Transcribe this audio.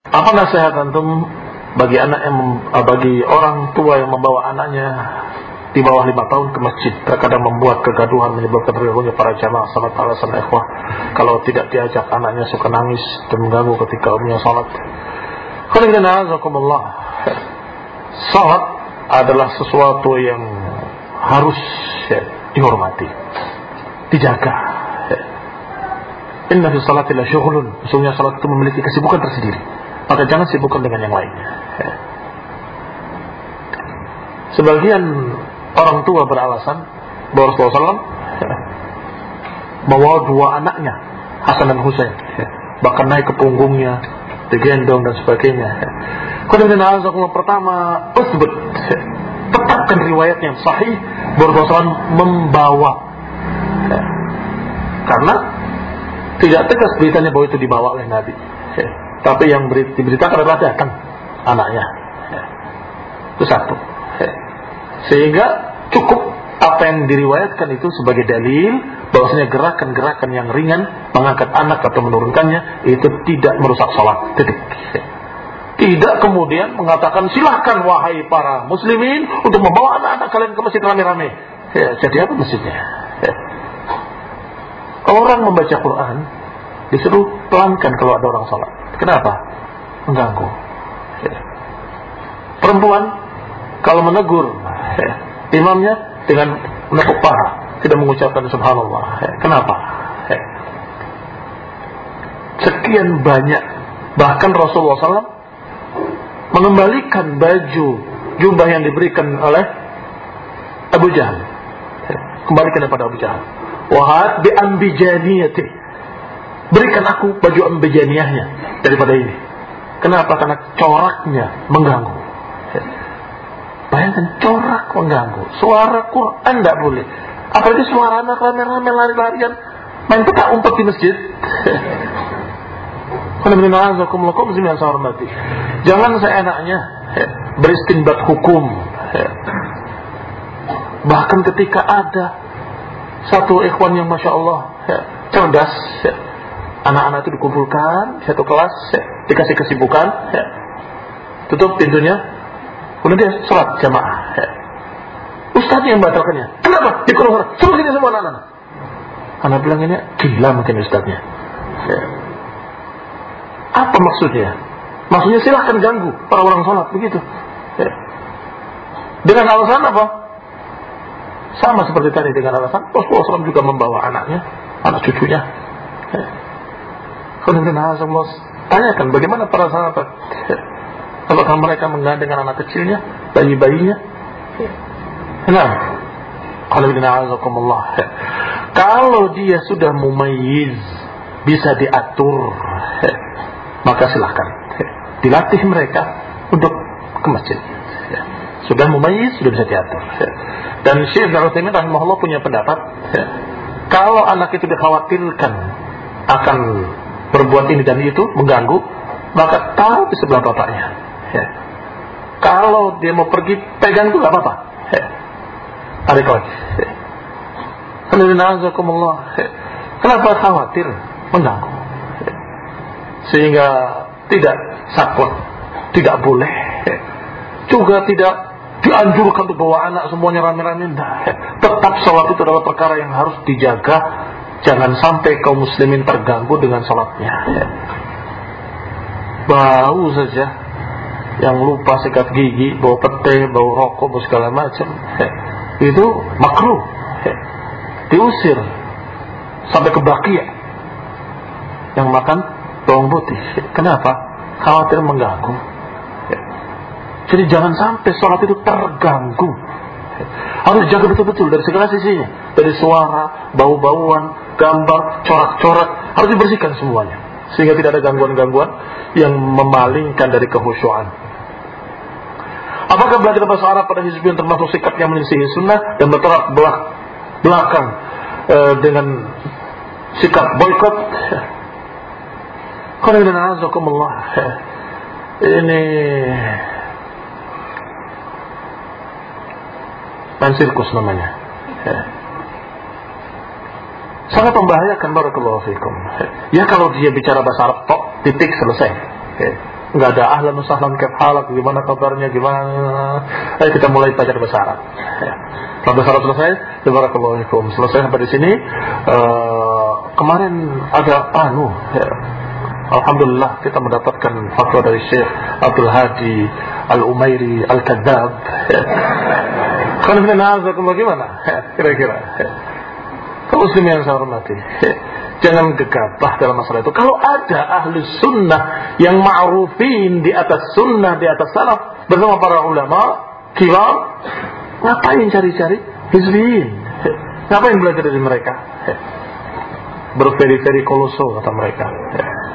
Apa nasihat antum bagi bagi orang tua yang membawa anaknya di bawah 5 tahun ke masjid, terkadang membuat kegaduhan, menyebabkan terganggunya para jamaah salat alasan ikhwah. Kalau tidak diajak, anaknya suka nangis dan mengganggu ketika umumnya salat. Salat adalah sesuatu yang harus dihormati, dijaga. Inna fi salati la syughlun, sesungguhnya salat itu memiliki kesibukan tersendiri, maka jangan sibukkan dengan yang lainnya. Sebagian orang tua beralasan bahwa Rasulullah SAW membawa 2 anaknya, Hasan dan Husain, bahkan naik ke punggungnya, digendong dan sebagainya. Pertama, usbut, tetapkan riwayat yang sahih bahwa Rasulullah SAW membawa, karena tidak tegas beritanya bahwa itu dibawa oleh Nabi, tapi yang diberitakan adalah datang anaknya. Itu satu. Sehingga cukup apa yang diriwayatkan itu sebagai dalil bahwasanya gerakan-gerakan yang ringan, mengangkat anak atau menurunkannya, itu tidak merusak sholat. Titik. Tidak kemudian mengatakan silahkan wahai para muslimin untuk membawa anak-anak kalian ke masjid rame-rame. Jadi apa masjidnya? Orang membaca Quran disuruh pelankan kalau ada orang sholat. Kenapa? Mengganggu. Perempuan kalau menegur imamnya dengan menepuk paha, tidak mengucapkan subhanallah. Kenapa? Sekian banyak, bahkan Rasulullah SAW mengembalikan baju jubah yang diberikan oleh Abu Jahal, kembalikan kepada Abu Jahal. Wahad bi ambijaniyati, berikan aku baju ambijaniyahnya daripada ini. Kenapa? Karena coraknya mengganggu. Bayangkan, corak mengganggu. Suara Quran tidak boleh. Apalagi suara anak rame-rame lari-larian main petak umpet di masjid. Jangan seenaknya beristinbat hukum. Bahkan ketika ada satu ikhwan yang masya Allah cerdas, anak-anak itu dikumpulkan satu kelas, dikasih kesibukan, tutup pintunya, kemudian dia sholat jamaah. Ustaznya yang batalkannya. Kenapa? Dikumpulkan. Suruh sini semua anak-anak. Anak bilang ini gila mungkin ustaznya. Apa maksudnya? Maksudnya silahkan ganggu para orang sholat begitu. Dengan alasan apa? Sama seperti tadi, dengan alasan Rasulullah SAW juga membawa anaknya, anak cucunya. Tanyakan bagaimana para sahabat. Apakah mereka menggandeng anak kecilnya, bayi-bayinya? Kalau dia sudah mumayyiz, bisa diatur, maka silahkan dilatih mereka untuk ke masjid. Sudah mumayyiz, sudah bisa diatur. Dan Syekh Ibnu Utsaimin rahimahullah punya pendapat, kalau anak itu dikhawatirkan akan berbuat ini dan itu, mengganggu, maka taruh di sebelah bapaknya. Kalau dia mau pergi, pegang itu gak apa-apa. Tarik lagi. Kenapa khawatir mengganggu? Sehingga tidak sakut, tidak boleh. Juga tidak dianjurkan untuk bawa anak semuanya rame-rame. Tetap sholat itu adalah perkara yang harus dijaga. Jangan sampai kaum muslimin terganggu dengan sholatnya. Bau saja, yang lupa sikat gigi, bau pete, bau rokok, bau segala macam, itu makruh, diusir sampai ke Baqi', yang makan bawang putih. Kenapa? Khawatir mengganggu. Jadi jangan sampai sholat itu terganggu. Harus jaga betul-betul dari segala sisinya, dari suara, bau-bauan, gambar, corak-corak, harus dibersihkan semuanya, sehingga tidak ada gangguan-gangguan yang memalingkan dari kekhusyuan. Apakah belajar bahasa Arab pada hizbiyun termasuk sikap yang menyisihi sunnah dan bertolak belakang dengan sikap boykot? Ini main sirkus namanya. Sangat membahayakan, barakallahu fikum. Ya kalau dia bicara bahasa Arab tok, titik, selesai. Nggak ada ahlan wa sahlan kaif halak, gimana kabarnya, gimana. Ayo kita mulai belajar bahasa Arab. Sampai salat selesai, barakallahu fikum. Selesai sampai di sini. Kemarin ada alhamdulillah kita mendapatkan fatwa dari Syekh Abdul Hadi Al-Umairi Al-Kadzab. Kan gimana? Kira-kira. Kaum muslimin yang saya hormati, jangan gegabah dalam masalah itu. Kalau ada ahli sunnah yang ma'rufin di atas sunnah, di atas salaf bersama para ulama kibar, ngapain cari-cari hizbiyin? Ngapain belajar dari mereka? Berveri-veri koloso kata mereka.